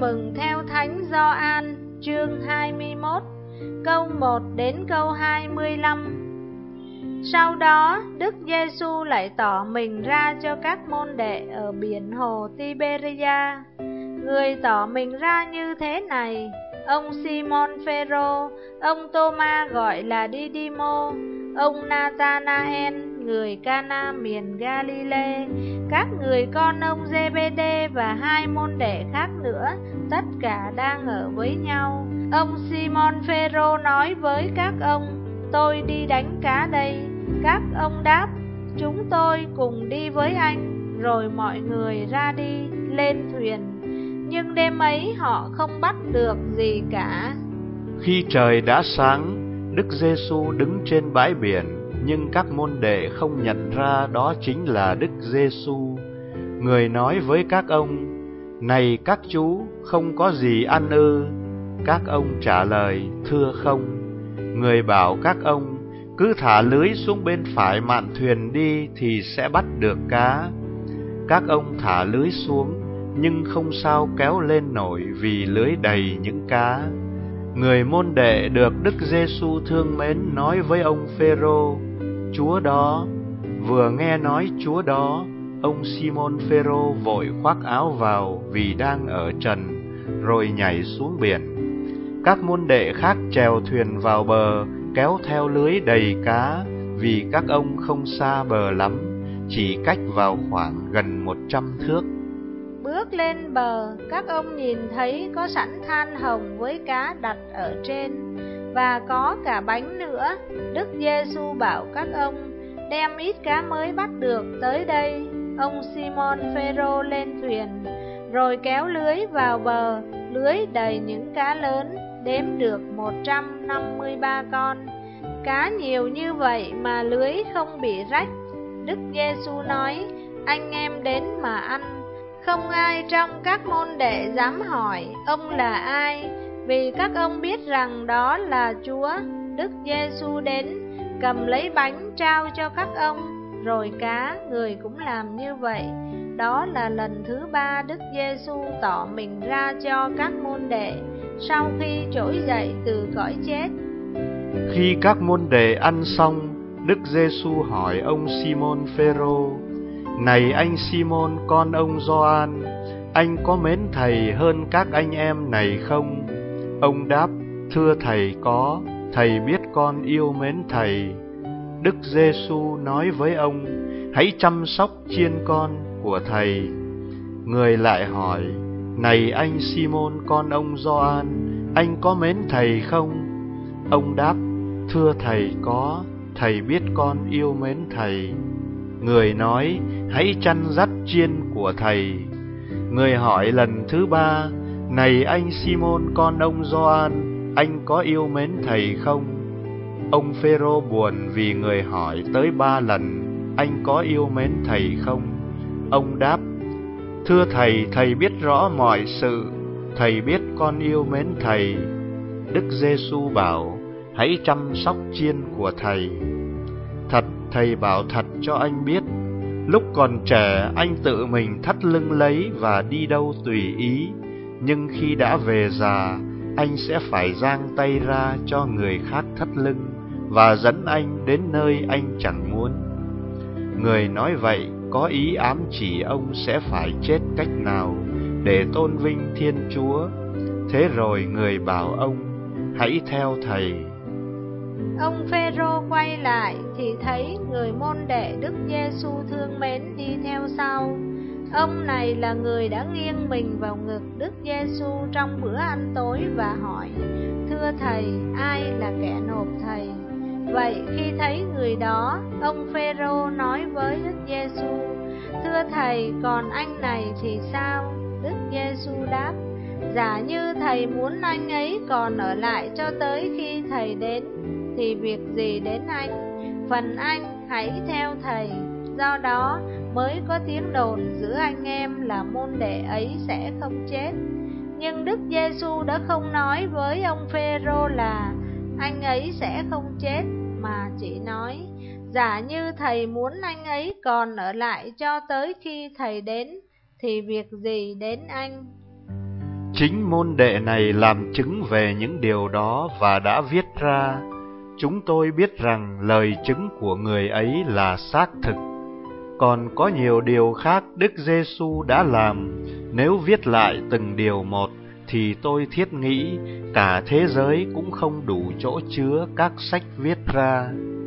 mừng theo Thánh Gioan chương 21 câu 1 đến câu 25. Sau đó, Đức Giêsu lại tỏ mình ra cho các môn đệ ở biển hồ Tiberia. Người tỏ mình ra như thế này: ông Simon Phêrô, ông Tô-ma gọi là Đi-đi-mô, ông Na-ta-na-en người Ca-na miền Ga-li-lê, các người con ông Giê-bê-đê và 2 môn đệ khác nữa, tất cả đang ở với nhau. Ông Simon Phêrô nói với các ông: tôi đi đánh cá đây. Các ông đáp: chúng tôi cùng đi với anh. Rồi mọi người ra đi lên thuyền, nhưng đêm ấy họ không bắt được gì cả. Khi trời đã sáng, Đức Giêsu đứng trên bãi biển, nhưng các môn đệ không nhận ra đó chính là Đức Giêsu. Người nói với các ông: này các chú, không có gì ăn ư? Các ông trả lời: thưa không. Người bảo các ông: cứ thả lưới xuống bên phải mạn thuyền đi thì sẽ bắt được cá. Các ông thả lưới xuống, nhưng không sao kéo lên nổi vì lưới đầy những cá. Người môn đệ được Đức Giêsu thương mến nói với ông Phêrô: Chúa đó. Vừa nghe nói Chúa đó, ông Simon Phêrô vội khoác áo vào vì đang ở trần, rồi nhảy xuống biển. Các môn đệ khác chèo thuyền vào bờ, kéo theo lưới đầy cá, vì các ông không xa bờ lắm, chỉ cách vào khoảng gần 100 thước. Bước lên bờ, các ông nhìn thấy có sẵn than hồng với cá đặt ở trên, và có cả bánh nữa. Đức Giêsu bảo các ông: đem ít cá mới bắt được tới đây. Ông Simon Phêrô lên thuyền, rồi kéo lưới vào bờ. Lưới đầy những cá lớn, đếm được 153 con. Cá nhiều như vậy mà lưới không bị rách. Đức Giêsu nói: anh em đến mà ăn. Không ai trong các môn đệ dám hỏi ông là ai, vì các ông biết rằng đó là Chúa. Đức Giêsu đến, cầm lấy bánh trao cho các ông, rồi cá, người cũng làm như vậy. Đó là lần thứ 3 Đức Giêsu tỏ mình ra cho các môn đệ sau khi trỗi dậy từ cõi chết. Khi các môn đệ ăn xong, Đức Giêsu hỏi ông Simon Phêrô: này anh Simon con ông Gioan, anh có mến thầy hơn các anh em này không? Ông đáp: thưa thầy có, thầy biết con yêu mến thầy. Đức Giêsu nói với ông: hãy chăm sóc chiên con của thầy. Người lại hỏi: này anh Simon con ông Gioan, anh có mến thầy không? Ông đáp: thưa thầy có, thầy biết con yêu mến thầy. Người nói: hãy chăn dắt chiên của thầy. Người hỏi lần thứ 3: này anh Simon con ông Gioan, anh có yêu mến thầy không? Ông Phêrô buồn vì người hỏi tới 3 lần: anh có yêu mến thầy không? Ông đáp: thưa thầy, thầy biết rõ mọi sự, thầy biết con yêu mến thầy. Đức Giêsu bảo: hãy chăm sóc chiên của thầy. Thật, thầy bảo thật cho anh biết, lúc còn trẻ anh tự mình thắt lưng lấy và đi đâu tùy ý, nhưng khi đã về già, anh sẽ phải giang tay ra cho người khác thắt lưng và dẫn anh đến nơi anh chẳng muốn. Người nói vậy có ý ám chỉ ông sẽ phải chết cách nào để tôn vinh Thiên Chúa. Thế rồi người bảo ông: hãy theo thầy. Ông Phêrô quay lại thì thấy người môn đệ Đức Giêsu thương mến đi theo sau. Ông này là người đã nghiêng mình vào ngực Đức Giêsu trong bữa ăn tối và hỏi: thưa thầy, ai là kẻ nộp thầy? Vậy khi thấy người đó, ông Phêrô nói với Đức Giêsu: thưa thầy, còn anh này thì sao? Đức Giêsu đáp: giả như thầy muốn anh ấy còn ở lại cho tới khi thầy đến thì việc gì đến anh? Phần anh hãy theo thầy. Do đó mới có tiếng đồn giữa anh em là môn đệ ấy sẽ không chết. Nhưng Đức Giêsu đã không nói với ông Phêrô là anh ấy sẽ không chết, mà chỉ nói: giả như thầy muốn anh ấy còn ở lại cho tới khi thầy đến thì việc gì đến anh? Chính môn đệ này làm chứng về những điều đó và đã viết ra. Chúng tôi biết rằng lời chứng của người ấy là xác thực. Còn có nhiều điều khác Đức Giêsu đã làm, nếu viết lại từng điều một thì tôi thiết nghĩ cả thế giới cũng không đủ chỗ chứa các sách viết ra.